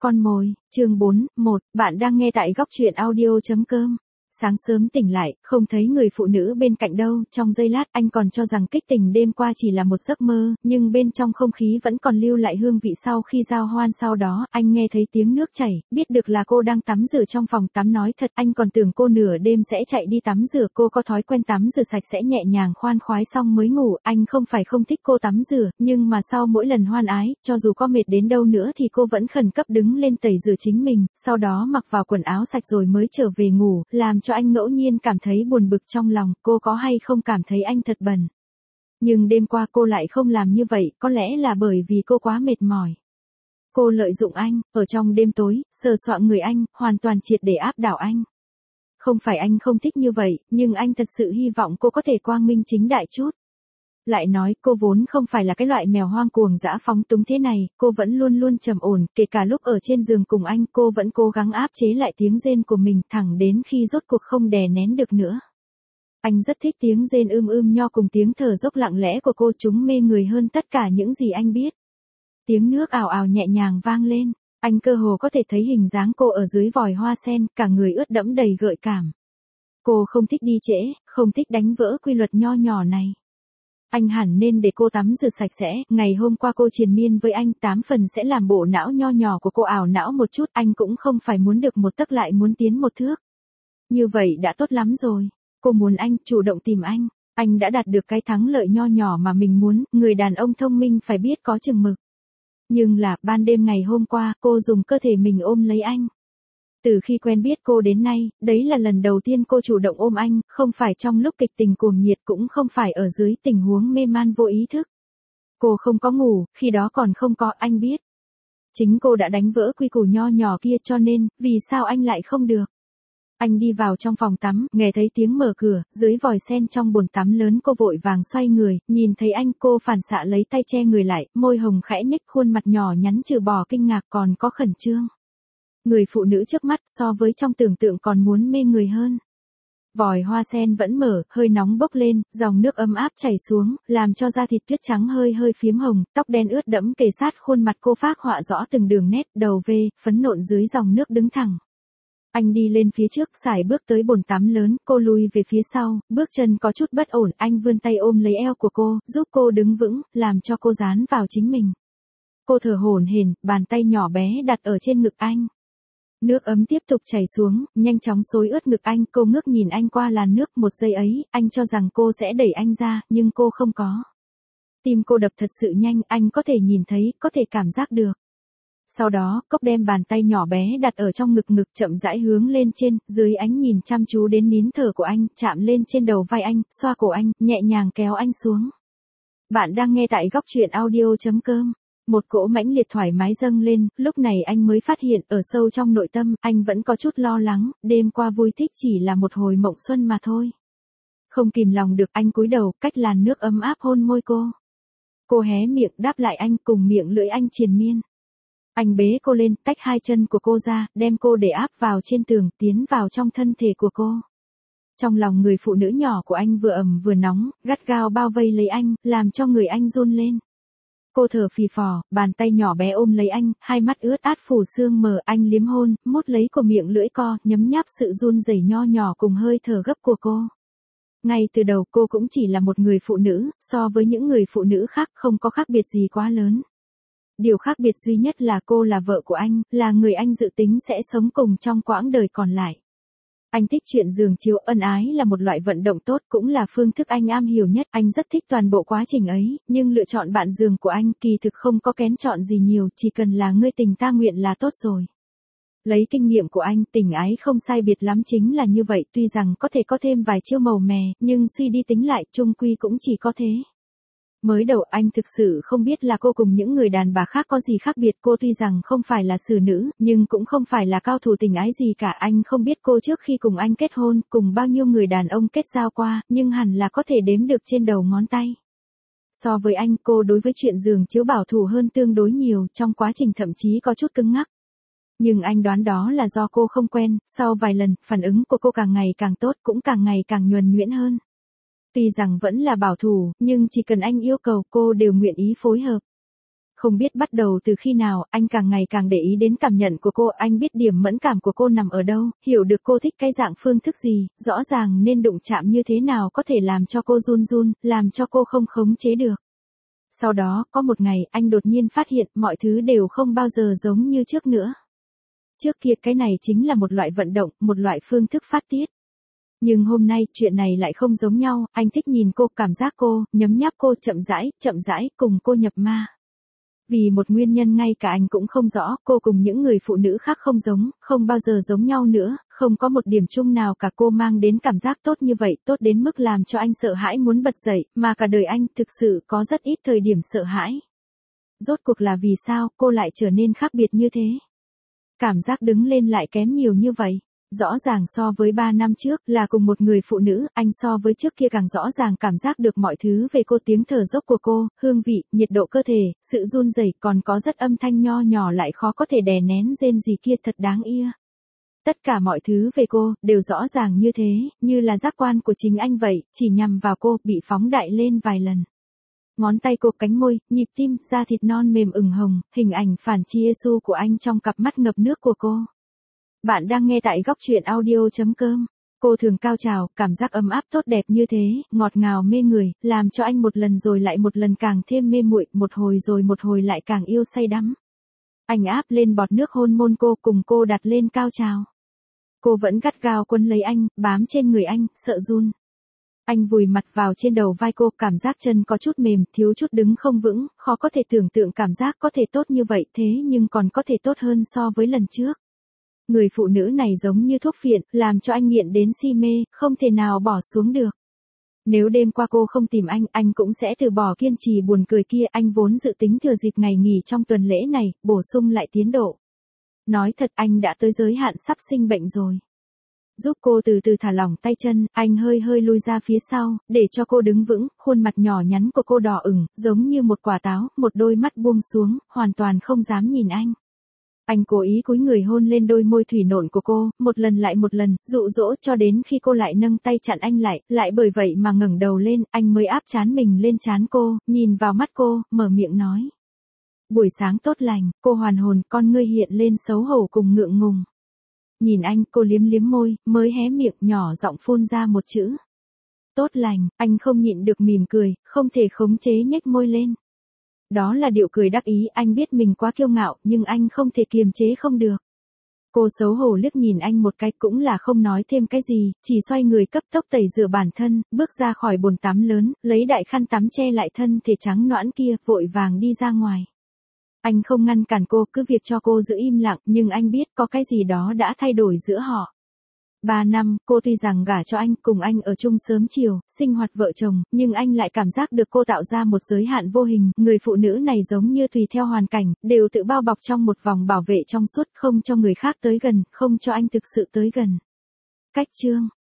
Con mồi, chương 4, 1, bạn đang nghe tại góc truyện audio.com. Sáng sớm tỉnh lại, không thấy người phụ nữ bên cạnh đâu, trong giây lát anh còn cho rằng kích tình đêm qua chỉ là một giấc mơ, nhưng bên trong không khí vẫn còn lưu lại hương vị sau khi giao hoan. Sau đó, anh nghe thấy tiếng nước chảy, biết được là cô đang tắm rửa trong phòng tắm. Nói thật, anh còn tưởng cô nửa đêm sẽ chạy đi tắm rửa. Cô có thói quen tắm rửa sạch sẽ nhẹ nhàng khoan khoái xong mới ngủ. Anh không phải không thích cô tắm rửa, nhưng mà sau mỗi lần hoan ái, cho dù có mệt đến đâu nữa thì cô vẫn khẩn cấp đứng lên tẩy rửa chính mình, sau đó mặc vào quần áo sạch rồi mới trở về ngủ, làm cho anh ngẫu nhiên cảm thấy buồn bực trong lòng. Cô có hay không cảm thấy anh thật bẩn? Nhưng đêm qua cô lại không làm như vậy, có lẽ là bởi vì cô quá mệt mỏi. Cô lợi dụng anh, ở trong đêm tối, sờ soạng người anh, hoàn toàn triệt để áp đảo anh. Không phải anh không thích như vậy, nhưng anh thật sự hy vọng cô có thể quang minh chính đại chút. Lại nói, cô vốn không phải là cái loại mèo hoang cuồng dã phóng túng thế này, cô vẫn luôn luôn trầm ổn, kể cả lúc ở trên giường cùng anh, cô vẫn cố gắng áp chế lại tiếng rên của mình, thẳng đến khi rốt cuộc không đè nén được nữa. Anh rất thích tiếng rên nho cùng tiếng thở dốc lặng lẽ của cô, chúng mê người hơn tất cả những gì anh biết. Tiếng nước ào ào nhẹ nhàng vang lên, anh cơ hồ có thể thấy hình dáng cô ở dưới vòi hoa sen, cả người ướt đẫm đầy gợi cảm. Cô không thích đi trễ, không thích đánh vỡ quy luật nho nhỏ này. Anh hẳn nên để cô tắm rửa sạch sẽ, ngày hôm qua cô triền miên với anh 8 phần sẽ làm bộ não nho nhỏ của cô ảo não một chút, anh cũng không phải muốn được một tấc lại muốn tiến một thước. Như vậy đã tốt lắm rồi, cô muốn anh, chủ động tìm anh đã đạt được cái thắng lợi nho nhỏ mà mình muốn, người đàn ông thông minh phải biết có chừng mực. Nhưng là, ban đêm ngày hôm qua, cô dùng cơ thể mình ôm lấy anh. Từ khi quen biết cô đến nay, đấy là lần đầu tiên cô chủ động ôm anh, không phải trong lúc kịch tình cuồng nhiệt, cũng không phải ở dưới tình huống mê man vô ý thức. Cô không có ngủ, khi đó còn không có, anh biết. Chính cô đã đánh vỡ quy củ nho nhỏ kia, cho nên, vì sao anh lại không được? Anh đi vào trong phòng tắm, nghe thấy tiếng mở cửa, dưới vòi sen trong bồn tắm lớn. Cô vội vàng xoay người, nhìn thấy anh, cô phản xạ lấy tay che người lại, môi hồng khẽ nhếch, khuôn mặt nhỏ nhắn trừ bỏ kinh ngạc còn có khẩn trương. Người phụ nữ trước mắt so với trong tưởng tượng còn muốn mê người hơn. Vòi hoa sen vẫn mở, hơi nóng bốc lên, dòng nước ấm áp chảy xuống, làm cho da thịt tuyết trắng hơi phiếm hồng, tóc đen ướt đẫm kề sát khuôn mặt cô, phác họa rõ từng đường nét, đầu V, phấn nộn dưới dòng nước đứng thẳng. Anh đi lên phía trước, sải bước tới bồn tắm lớn, cô lùi về phía sau, bước chân có chút bất ổn, anh vươn tay ôm lấy eo của cô, giúp cô đứng vững, làm cho cô dán vào chính mình. Cô thở hổn hển, bàn tay nhỏ bé đặt ở trên ngực anh. Nước ấm tiếp tục chảy xuống, nhanh chóng xối ướt ngực anh, cô ngước nhìn anh qua làn nước, một giây ấy, anh cho rằng cô sẽ đẩy anh ra, nhưng cô không có. Tim cô đập thật sự nhanh, anh có thể nhìn thấy, có thể cảm giác được. Sau đó, cốc đem bàn tay nhỏ bé đặt ở trong ngực chậm rãi hướng lên trên, dưới ánh nhìn chăm chú đến nín thở của anh, chạm lên trên đầu vai anh, xoa cổ anh, nhẹ nhàng kéo anh xuống. Bạn đang nghe tại góc truyện audio.com. Một cỗ mãnh liệt thoải mái dâng lên, lúc này anh mới phát hiện, ở sâu trong nội tâm, anh vẫn có chút lo lắng, đêm qua vui thích chỉ là một hồi mộng xuân mà thôi. Không kìm lòng được, anh cúi đầu, cách làn nước ấm áp hôn môi cô. Cô hé miệng đáp lại anh, cùng miệng lưỡi anh triền miên. Anh bế cô lên, tách hai chân của cô ra, đem cô để áp vào trên tường, tiến vào trong thân thể của cô. Trong lòng người phụ nữ nhỏ của anh vừa ẩm vừa nóng, gắt gao bao vây lấy anh, làm cho người anh run lên. Cô thở phì phò, bàn tay nhỏ bé ôm lấy anh, hai mắt ướt át phủ sương mờ, anh liếm hôn, mút lấy của miệng lưỡi co, nhấm nháp sự run rẩy nho nhỏ cùng hơi thở gấp của cô. Ngay từ đầu cô cũng chỉ là một người phụ nữ, so với những người phụ nữ khác không có khác biệt gì quá lớn. Điều khác biệt duy nhất là cô là vợ của anh, là người anh dự tính sẽ sống cùng trong quãng đời còn lại. Anh thích chuyện giường chiếu, ân ái là một loại vận động tốt, cũng là phương thức anh am hiểu nhất, anh rất thích toàn bộ quá trình ấy, nhưng lựa chọn bạn giường của anh kỳ thực không có kén chọn gì nhiều, chỉ cần là ngươi tình ta nguyện là tốt rồi. Lấy kinh nghiệm của anh, tình ái không sai biệt lắm chính là như vậy, tuy rằng có thể có thêm vài chiêu màu mè, nhưng suy đi tính lại, chung quy cũng chỉ có thế. Mới đầu anh thực sự không biết là cô cùng những người đàn bà khác có gì khác biệt, cô tuy rằng không phải là xử nữ, nhưng cũng không phải là cao thủ tình ái gì cả, anh không biết cô trước khi cùng anh kết hôn, cùng bao nhiêu người đàn ông kết giao qua, nhưng hẳn là có thể đếm được trên đầu ngón tay. So với anh, cô đối với chuyện giường chiếu bảo thủ hơn tương đối nhiều, trong quá trình thậm chí có chút cứng ngắc. Nhưng anh đoán đó là do cô không quen, sau vài lần, phản ứng của cô càng ngày càng tốt, cũng càng ngày càng nhuần nhuyễn hơn. Tuy rằng vẫn là bảo thủ, nhưng chỉ cần anh yêu cầu cô đều nguyện ý phối hợp. Không biết bắt đầu từ khi nào, anh càng ngày càng để ý đến cảm nhận của cô, anh biết điểm mẫn cảm của cô nằm ở đâu, hiểu được cô thích cái dạng phương thức gì, rõ ràng nên đụng chạm như thế nào có thể làm cho cô run run, làm cho cô không khống chế được. Sau đó, có một ngày, anh đột nhiên phát hiện mọi thứ đều không bao giờ giống như trước nữa. Trước kia cái này chính là một loại vận động, một loại phương thức phát tiết. Nhưng hôm nay, chuyện này lại không giống nhau, anh thích nhìn cô, cảm giác cô, nhấm nháp cô chậm rãi, cùng cô nhập ma. Vì một nguyên nhân ngay cả anh cũng không rõ, cô cùng những người phụ nữ khác không giống, không bao giờ giống nhau nữa, không có một điểm chung nào cả, cô mang đến cảm giác tốt như vậy, tốt đến mức làm cho anh sợ hãi muốn bật dậy, mà cả đời anh thực sự có rất ít thời điểm sợ hãi. Rốt cuộc là vì sao cô lại trở nên khác biệt như thế? Cảm giác đứng lên lại kém nhiều như vậy. Rõ ràng so với 3 năm trước là cùng một người phụ nữ, anh so với trước kia càng rõ ràng cảm giác được mọi thứ về cô, tiếng thở dốc của cô, hương vị, nhiệt độ cơ thể, sự run rẩy, còn có rất âm thanh nho nhỏ lại khó có thể đè nén rên gì kia, thật đáng yêu. Tất cả mọi thứ về cô, đều rõ ràng như thế, như là giác quan của chính anh vậy, chỉ nhằm vào cô, bị phóng đại lên vài lần. Ngón tay cô, cánh môi, nhịp tim, da thịt non mềm ửng hồng, hình ảnh phản chi Giêsu của anh trong cặp mắt ngập nước của cô. Bạn đang nghe tại góc truyện audio.com. Cô thường cao trào, cảm giác ấm áp tốt đẹp như thế, ngọt ngào mê người, làm cho anh một lần rồi lại một lần càng thêm mê muội, một hồi rồi một hồi lại càng yêu say đắm. Anh áp lên bọt nước hôn môn cô, cùng cô đặt lên cao trào. Cô vẫn gắt gao quấn lấy anh, bám trên người anh, sợ run. Anh vùi mặt vào trên đầu vai cô, cảm giác chân có chút mềm, thiếu chút đứng không vững, khó có thể tưởng tượng cảm giác có thể tốt như vậy, thế nhưng còn có thể tốt hơn so với lần trước. Người phụ nữ này giống như thuốc phiện, làm cho anh nghiện đến si mê, không thể nào bỏ xuống được. Nếu đêm qua cô không tìm anh cũng sẽ từ bỏ kiên trì buồn cười kia, anh vốn dự tính thừa dịp ngày nghỉ trong tuần lễ này, bổ sung lại tiến độ. Nói thật, anh đã tới giới hạn sắp sinh bệnh rồi. Giúp cô từ từ thả lỏng tay chân, anh hơi hơi lui ra phía sau, để cho cô đứng vững, khuôn mặt nhỏ nhắn của cô đỏ ửng, giống như một quả táo, một đôi mắt buông xuống, hoàn toàn không dám nhìn anh. Anh cố ý cúi người hôn lên đôi môi thủy nộn của cô, một lần lại một lần, dụ dỗ cho đến khi cô lại nâng tay chặn anh lại bởi vậy mà ngẩng đầu lên, anh mới áp trán mình lên trán cô, nhìn vào mắt cô, mở miệng nói. Buổi sáng tốt lành, cô hoàn hồn, con ngươi hiện lên xấu hổ cùng ngượng ngùng. Nhìn anh, cô liếm liếm môi, mới hé miệng nhỏ giọng phun ra một chữ. Tốt lành, anh không nhịn được mỉm cười, không thể khống chế nhếch môi lên. Đó là điệu cười đắc ý, anh biết mình quá kiêu ngạo, nhưng anh không thể kiềm chế không được. Cô xấu hổ liếc nhìn anh một cái, cũng là không nói thêm cái gì, chỉ xoay người cấp tốc tẩy rửa bản thân, bước ra khỏi bồn tắm lớn, lấy đại khăn tắm che lại thân thể trắng nõn kia, vội vàng đi ra ngoài. Anh không ngăn cản cô, cứ việc cho cô giữ im lặng, nhưng anh biết có cái gì đó đã thay đổi giữa họ. 3 năm, cô tuy rằng gả cho anh, cùng anh ở chung sớm chiều, sinh hoạt vợ chồng, nhưng anh lại cảm giác được cô tạo ra một giới hạn vô hình, người phụ nữ này giống như tùy theo hoàn cảnh, đều tự bao bọc trong một vòng bảo vệ trong suốt, không cho người khác tới gần, không cho anh thực sự tới gần. Cách chương